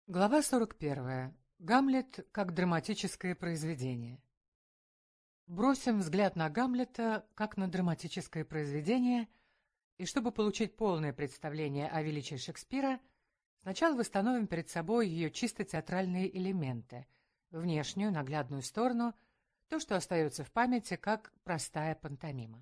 Глава 41. Гамлет как драматическое произведение. Бросим взгляд на Гамлета как на драматическое произведение, и чтобы получить полное представление о величии Шекспира, сначала восстановим перед собой ее чисто театральные элементы, внешнюю, наглядную сторону, то, что остается в памяти как простая пантомима.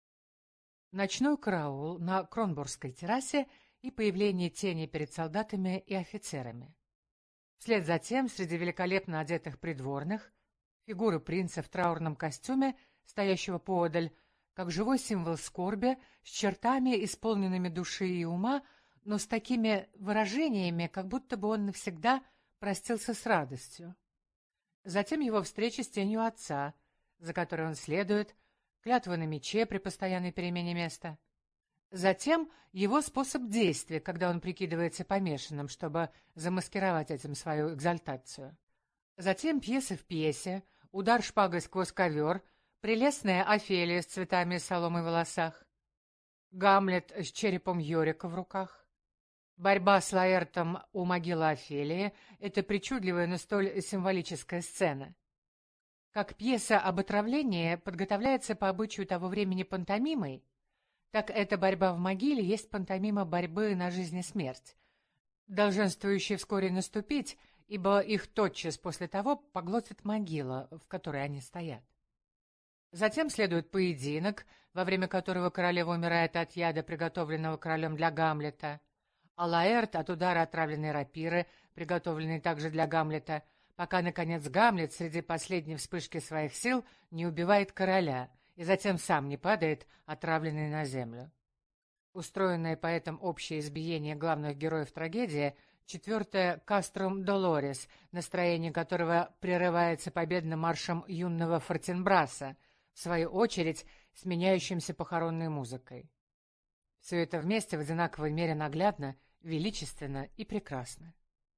Ночной караул на Кронбургской террасе и появление тени перед солдатами и офицерами. Вслед за тем, среди великолепно одетых придворных, фигуры принца в траурном костюме, стоящего поодаль, как живой символ скорби, с чертами, исполненными души и ума, но с такими выражениями, как будто бы он навсегда простился с радостью. Затем его встреча с тенью отца, за которой он следует, клятва на мече при постоянной перемене места. Затем его способ действия, когда он прикидывается помешанным, чтобы замаскировать этим свою экзальтацию. Затем пьеса в пьесе, удар шпагой сквозь ковер, прелестная Офелия с цветами соломы в волосах, Гамлет с черепом Йорика в руках. Борьба с Лаэртом у могилы Офелии — это причудливая, но столь символическая сцена. Как пьеса об отравлении подготовляется по обычаю того времени пантомимой, так эта борьба в могиле есть пантомима борьбы на жизнь и смерть, долженствующая вскоре наступить, ибо их тотчас после того поглотит могила, в которой они стоят. Затем следует поединок, во время которого королева умирает от яда, приготовленного королем для Гамлета, а Лаэрт от удара отравленной рапиры, приготовленной также для Гамлета, пока, наконец, Гамлет среди последней вспышки своих сил не убивает короля и затем сам не падает, отравленный на землю. Устроенное поэтом общее избиение главных героев трагедии, четвертое «Каструм Долорес», настроение которого прерывается победным маршем юного Фортенбраса, в свою очередь сменяющимся похоронной музыкой. Все это вместе в одинаковой мере наглядно, величественно и прекрасно.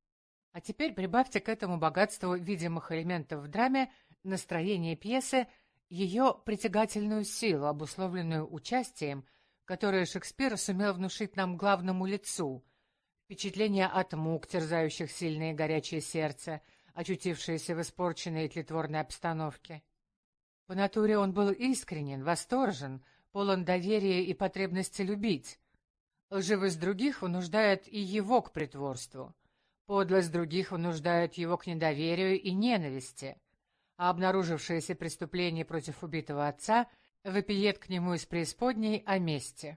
А теперь прибавьте к этому богатству видимых элементов в драме настроение пьесы, ее притягательную силу, обусловленную участием, которое Шекспир сумел внушить нам главному лицу, впечатление от мук, терзающих сильное и горячее сердце, очутившееся в испорченной и тлетворной обстановке. По натуре он был искренен, восторжен, полон доверия и потребности любить. Лживость других вынуждает и его к притворству. Подлость других вынуждает его к недоверию и ненависти, а обнаружившееся преступление против убитого отца вопиет к нему из преисподней о мести.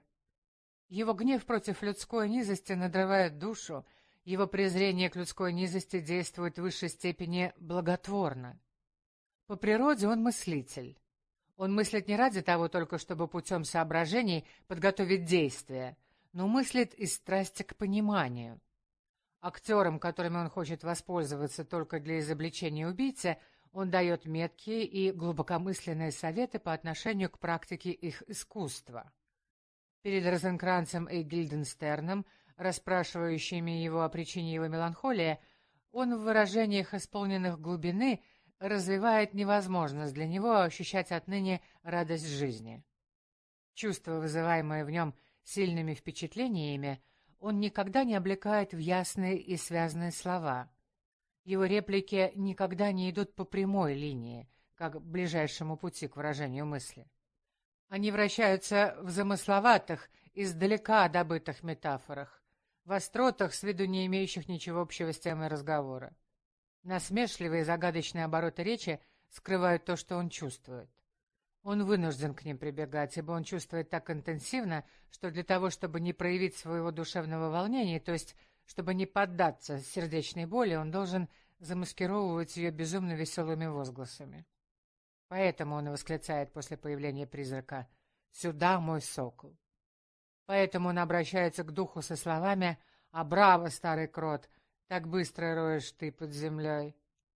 Его гнев против людской низости надрывает душу, его презрение к людской низости действует в высшей степени благотворно. По природе он мыслитель. Он мыслит не ради того только, чтобы путем соображений подготовить действие, но мыслит из страсти к пониманию. Актерам, которыми он хочет воспользоваться только для изобличения убийцы, он дает меткие и глубокомысленные советы по отношению к практике их искусства. Перед Розенкранцем и Гильденстерном, расспрашивающими его о причине его меланхолии, он в выражениях, исполненных глубины, развивает невозможность для него ощущать отныне радость жизни. Чувство, вызываемое в нем сильными впечатлениями, он никогда не облекает в ясные и связанные слова. Его реплики никогда не идут по прямой линии, как ближайшему пути к выражению мысли. Они вращаются в замысловатых, издалека добытых метафорах, в остротах, с виду не имеющих ничего общего с темой разговора. Насмешливые и загадочные обороты речи скрывают то, что он чувствует. Он вынужден к ним прибегать, ибо он чувствует так интенсивно, что для того, чтобы не проявить своего душевного волнения, то есть чтобы не поддаться сердечной боли, он должен замаскировывать ее безумно веселыми возгласами. Поэтому он и восклицает после появления призрака «Сюда, мой сокол!». Поэтому он обращается к духу со словами «А браво, старый крот, так быстро роешь ты под землей!».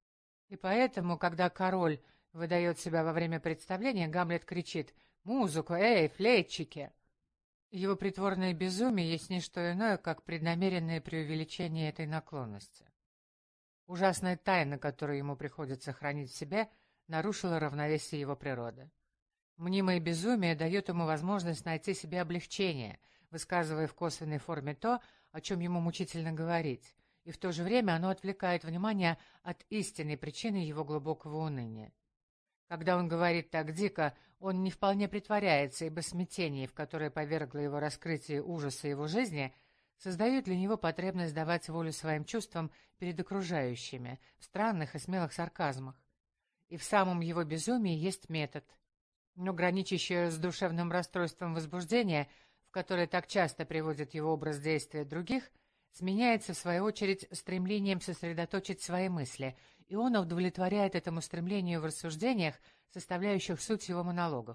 И поэтому, когда король выдает себя во время представления, Гамлет кричит «Музыку! Эй, флейтчики!». Его притворное безумие есть не что иное, как преднамеренное преувеличение этой наклонности. Ужасная тайна, которую ему приходится хранить в себе, нарушила равновесие его природы. Мнимое безумие дает ему возможность найти себе облегчение, высказывая в косвенной форме то, о чем ему мучительно говорить, и в то же время оно отвлекает внимание от истинной причины его глубокого уныния. Когда он говорит так дико, он не вполне притворяется, ибо смятение, в которое повергло его раскрытие ужаса его жизни, создает для него потребность давать волю своим чувствам перед окружающими, в странных и смелых сарказмах. И в самом его безумии есть метод, но граничащее с душевным расстройством возбуждения, в которое так часто приводит его образ действия других, сменяется, в свою очередь, стремлением сосредоточить свои мысли, и он удовлетворяет этому стремлению в рассуждениях, составляющих суть его монологов.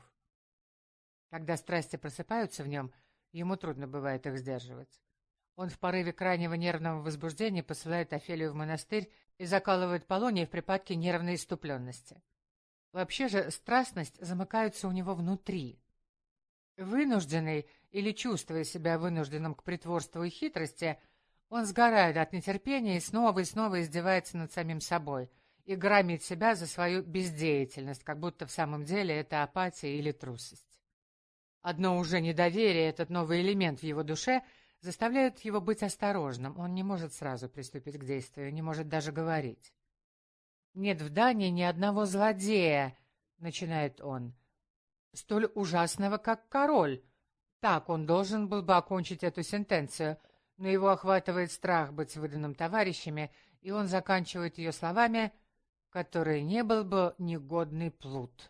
Когда страсти просыпаются в нем, ему трудно бывает их сдерживать. Он в порыве крайнего нервного возбуждения посылает Офелию в монастырь и закалывает Полония в припадке нервной иступленности. Вообще же страстность замыкается у него внутри. Вынужденный или чувствуя себя вынужденным к притворству и хитрости, он сгорает от нетерпения и снова издевается над самим собой и громит себя за свою бездеятельность, как будто в самом деле это апатия или трусость. Одно уже недоверие, этот новый элемент в его душе, заставляет его быть осторожным. Он не может сразу приступить к действию, не может даже говорить. «Нет в Дании ни одного злодея», — начинает он, — «столь ужасного, как король». Так он должен был бы окончить эту сентенцию, но его охватывает страх быть выданным товарищами, и он заканчивает ее словами «который не был бы негодный плут».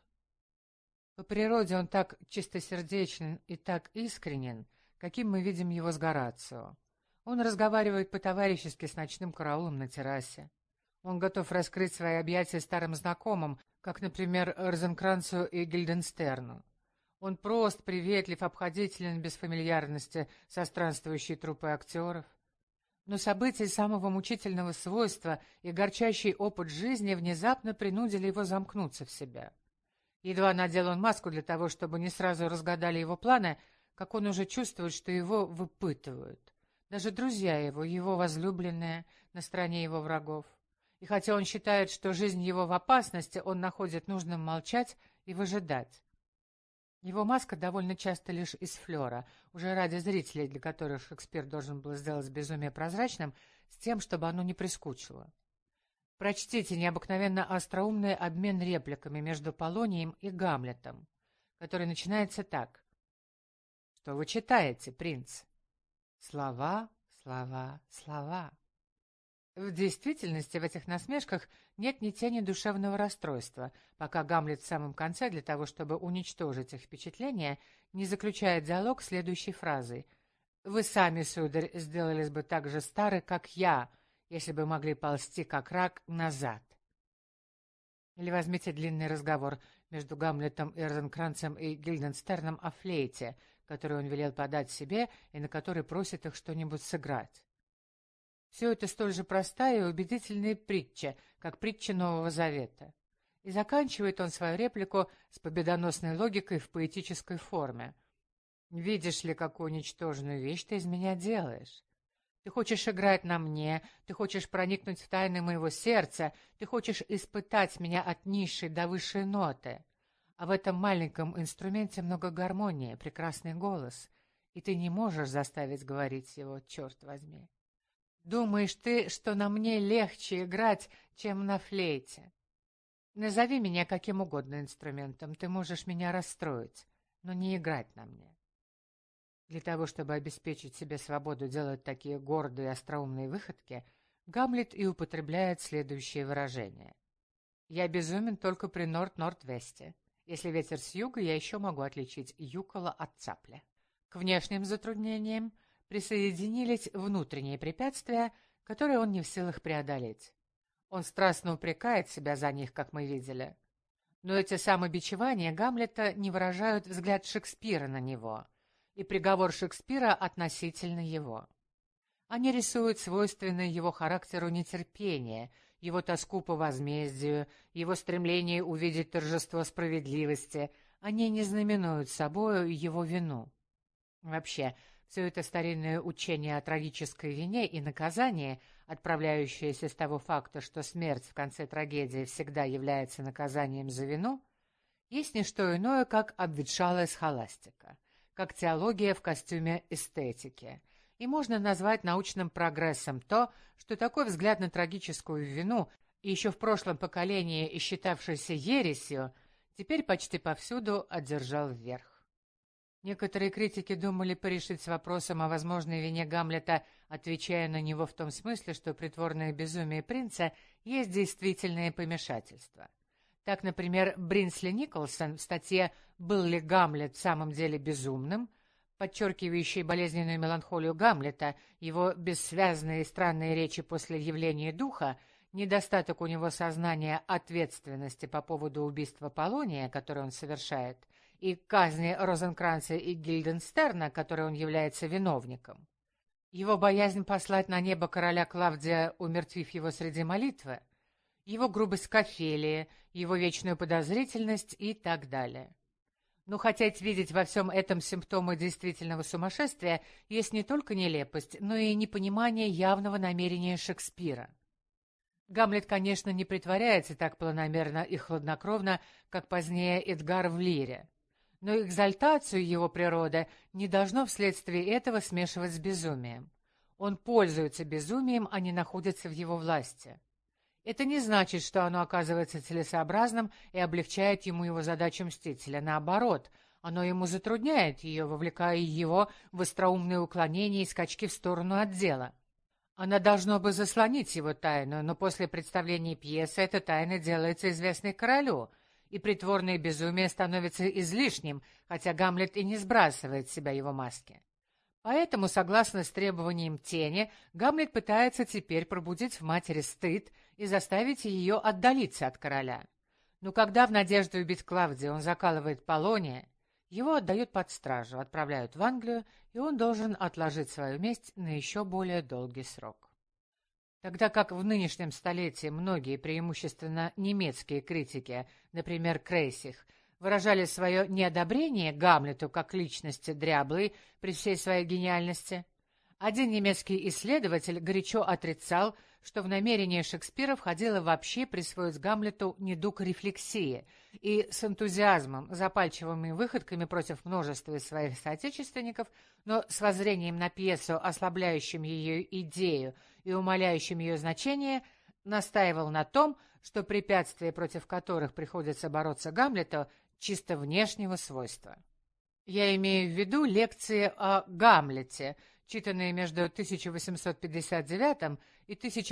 По природе он так чистосердечен и так искренен, каким мы видим его с Горацио. Он разговаривает по-товарищески с ночным караулом на террасе. Он готов раскрыть свои объятия старым знакомым, как, например, Розенкранцу и Гильденстерну. Он прост, приветлив, обходителен, без фамильярности со странствующей труппой актеров. Но события самого мучительного свойства и горчащий опыт жизни внезапно принудили его замкнуться в себя. Едва надел он маску для того, чтобы не сразу разгадали его планы, как он уже чувствует, что его выпытывают. Даже друзья его возлюбленные, на стороне его врагов. И хотя он считает, что жизнь его в опасности, он находит нужным молчать и выжидать. Его маска довольно часто лишь из флера, уже ради зрителей, для которых Шекспир должен был сделать безумие прозрачным, с тем, чтобы оно не прискучило. Прочтите необыкновенно остроумный обмен репликами между Полонием и Гамлетом, который начинается так. «Что вы читаете, принц?» «Слова, слова, слова». В действительности в этих насмешках нет ни тени душевного расстройства, пока Гамлет в самом конце, для того чтобы уничтожить их впечатление, не заключает диалог следующей фразой. «Вы сами, сударь, сделались бы так же стары, как я, если бы могли ползти, как рак, назад». Или возьмите длинный разговор между Гамлетом и Розенкранцем и Гильденстерном о флейте, который он велел подать себе и на который просит их что-нибудь сыграть. Все это столь же простая и убедительная притча, как притча Нового Завета. И заканчивает он свою реплику с победоносной логикой в поэтической форме. «Видишь ли, какую ничтожную вещь ты из меня делаешь? Ты хочешь играть на мне, ты хочешь проникнуть в тайны моего сердца, ты хочешь испытать меня от низшей до высшей ноты. А в этом маленьком инструменте много гармонии, прекрасный голос, и ты не можешь заставить говорить его, черт возьми. Думаешь ты, что на мне легче играть, чем на флейте? Назови меня каким угодно инструментом, ты можешь меня расстроить, но не играть на мне». Для того, чтобы обеспечить себе свободу делать такие гордые и остроумные выходки, Гамлет и употребляет следующее выражение. «Я безумен только при Норд-Норд-Весте. Если ветер с юга, я еще могу отличить юкола от цапля». К внешним затруднениям присоединились внутренние препятствия, которые он не в силах преодолеть. Он страстно упрекает себя за них, как мы видели. Но эти самобичевания Гамлета не выражают взгляд Шекспира на него и приговор Шекспира относительно его. Они рисуют свойственное его характеру нетерпение, его тоску по возмездию, его стремление увидеть торжество справедливости. Они не знаменуют собою его вину. Вообще, все это старинное учение о трагической вине и наказании, отправляющееся с того факта, что смерть в конце трагедии всегда является наказанием за вину, есть не что иное, как обветшалая схоластика, как теология в костюме эстетики, и можно назвать научным прогрессом то, что такой взгляд на трагическую вину, еще в прошлом поколении и считавшийся ересью, теперь почти повсюду одержал верх. Некоторые критики думали порешить с вопросом о возможной вине Гамлета, отвечая на него в том смысле, что притворное безумие принца есть действительное помешательство. Так, например, Бринсли Николсон в статье «Был ли Гамлет в самом деле безумным?», подчеркивающей болезненную меланхолию Гамлета, его бессвязные и странные речи после явления духа, недостаток у него сознания ответственности по поводу убийства Полония, которое он совершает, и казни Розенкранца и Гильденстерна, которой он является виновником. Его боязнь послать на небо короля Клавдия, умертвив его среди молитвы, его грубость к Офелии, его вечную подозрительность и так далее. Но хотеть видеть во всем этом симптомы действительного сумасшествия есть не только нелепость, но и непонимание явного намерения Шекспира. Гамлет, конечно, не притворяется так планомерно и хладнокровно, как позднее Эдгар в «Лире». Но экзальтацию его природы не должно вследствие этого смешивать с безумием. Он пользуется безумием, а не находится в его власти. Это не значит, что оно оказывается целесообразным и облегчает ему его задачу мстителя. Наоборот, оно ему затрудняет ее, вовлекая его в остроумные уклонения и скачки в сторону от дела. Она должно бы заслонить его тайну, но после представления пьесы эта тайна делается известной королю, и притворное безумие становится излишним, хотя Гамлет и не сбрасывает с себя его маски. Поэтому, согласно с требованием тени, Гамлет пытается теперь пробудить в матери стыд и заставить ее отдалиться от короля. Но когда в надежде убить Клавдия он закалывает Полония, его отдают под стражу, отправляют в Англию, и он должен отложить свою месть на еще более долгий срок. Тогда как в нынешнем столетии многие, преимущественно немецкие критики, например, Крейсих, выражали свое неодобрение Гамлету как личности дряблой при всей своей гениальности, один немецкий исследователь горячо отрицал, что в намерение Шекспира входило вообще присвоить Гамлету недуг рефлексии, и с энтузиазмом, запальчивыми выходками против множества своих соотечественников, но с воззрением на пьесу, ослабляющим ее идею и умаляющим ее значение, настаивал на том, что препятствия, против которых приходится бороться Гамлету, чисто внешнего свойства. Я имею в виду лекции о Гамлете, читанные между 1859 и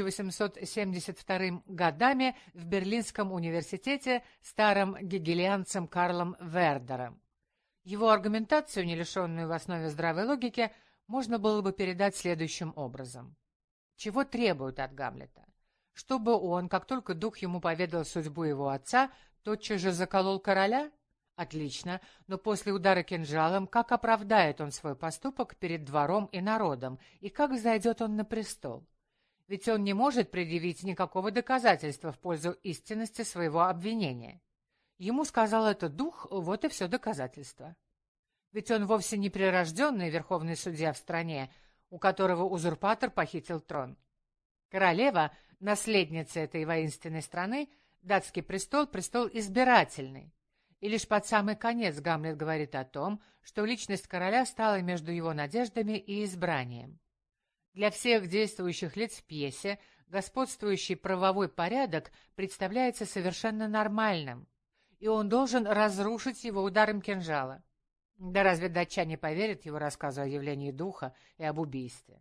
1872 годами в Берлинском университете старым гегелианцем Карлом Вердером. Его аргументацию, не лишенную в основе здравой логики, можно было бы передать следующим образом. Чего требуют от Гамлета? Чтобы он, как только дух ему поведал судьбу его отца, тотчас же заколол короля? Отлично, но после удара кинжалом как оправдает он свой поступок перед двором и народом, и как взойдет он на престол? Ведь он не может предъявить никакого доказательства в пользу истинности своего обвинения. Ему сказал это дух, вот и все доказательство. Ведь он вовсе не прирожденный верховный судья в стране, у которого узурпатор похитил трон. Королева, наследница этой воинственной страны, датский престол — престол избирательный. И лишь под самый конец Гамлет говорит о том, что личность короля стала между его надеждами и избранием. Для всех действующих лиц в пьесе господствующий правовой порядок представляется совершенно нормальным, и он должен разрушить его ударом кинжала. Да разве датчане поверят его рассказу о явлении духа и об убийстве?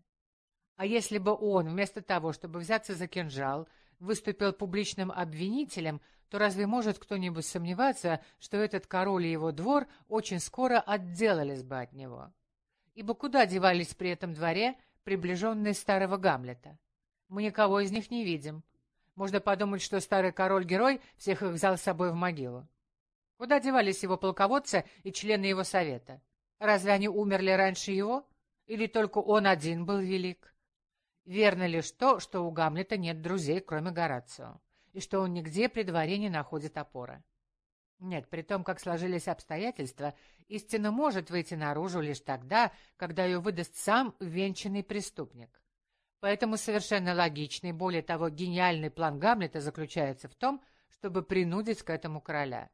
А если бы он, вместо того, чтобы взяться за кинжал, выступил публичным обвинителем, то разве может кто-нибудь сомневаться, что этот король и его двор очень скоро отделались бы от него? Ибо куда девались при этом дворе приближенные старого Гамлета? Мы никого из них не видим. Можно подумать, что старый король-герой всех их взял с собой в могилу. Куда девались его полководцы и члены его совета? Разве они умерли раньше его? Или только он один был велик? Верно лишь то, что у Гамлета нет друзей, кроме Горацио, и что он нигде при дворе не находит опоры. Нет, при том, как сложились обстоятельства, истина может выйти наружу лишь тогда, когда ее выдаст сам венчанный преступник. Поэтому совершенно логичный, более того, гениальный план Гамлета заключается в том, чтобы принудить к этому короля.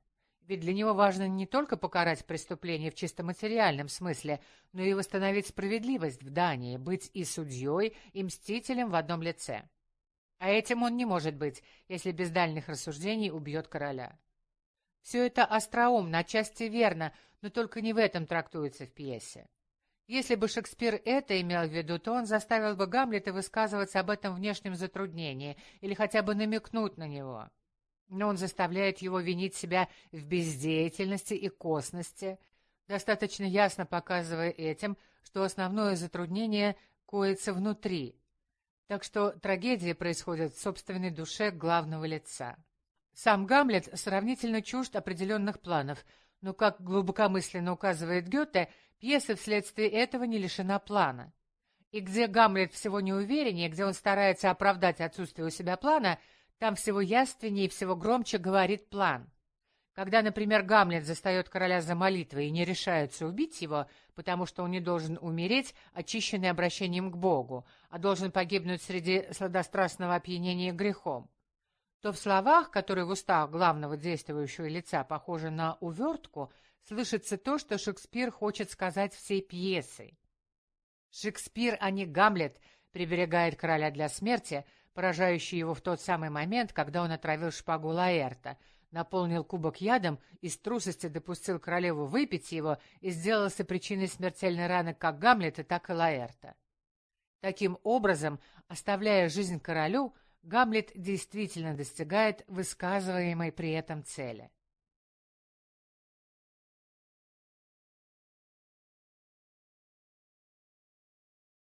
Ведь для него важно не только покарать преступление в чисто материальном смысле, но и восстановить справедливость в Дании, быть и судьей, и мстителем в одном лице. А этим он не может быть, если без дальних рассуждений убьет короля. Все это остроумно, отчасти верно, но только не в этом трактуется в пьесе. Если бы Шекспир это имел в виду, то он заставил бы Гамлета высказываться об этом внешнем затруднении или хотя бы намекнуть на него. Но он заставляет его винить себя в бездеятельности и косности, достаточно ясно показывая этим, что основное затруднение коится внутри. Так что трагедия происходит в собственной душе главного лица. Сам Гамлет сравнительно чужд определенных планов, но, как глубокомысленно указывает Гёте, пьеса вследствие этого не лишена плана. И где Гамлет всего неувереннее, где он старается оправдать отсутствие у себя плана, там всего яственнее и всего громче говорит план. Когда, например, Гамлет застает короля за молитвой и не решается убить его, потому что он не должен умереть, очищенный обращением к Богу, а должен погибнуть среди сладострастного опьянения грехом, то в словах, которые в устах главного действующего лица похожи на увертку, слышится то, что Шекспир хочет сказать всей пьесой. Шекспир, а не Гамлет, приберегает короля для смерти, поражающий его в тот самый момент, когда он отравил шпагу Лаэрта, наполнил кубок ядом, из трусости допустил королеву выпить его и сделался причиной смертельной раны как Гамлета, так и Лаэрта. Таким образом, оставляя жизнь королю, Гамлет действительно достигает высказываемой при этом цели.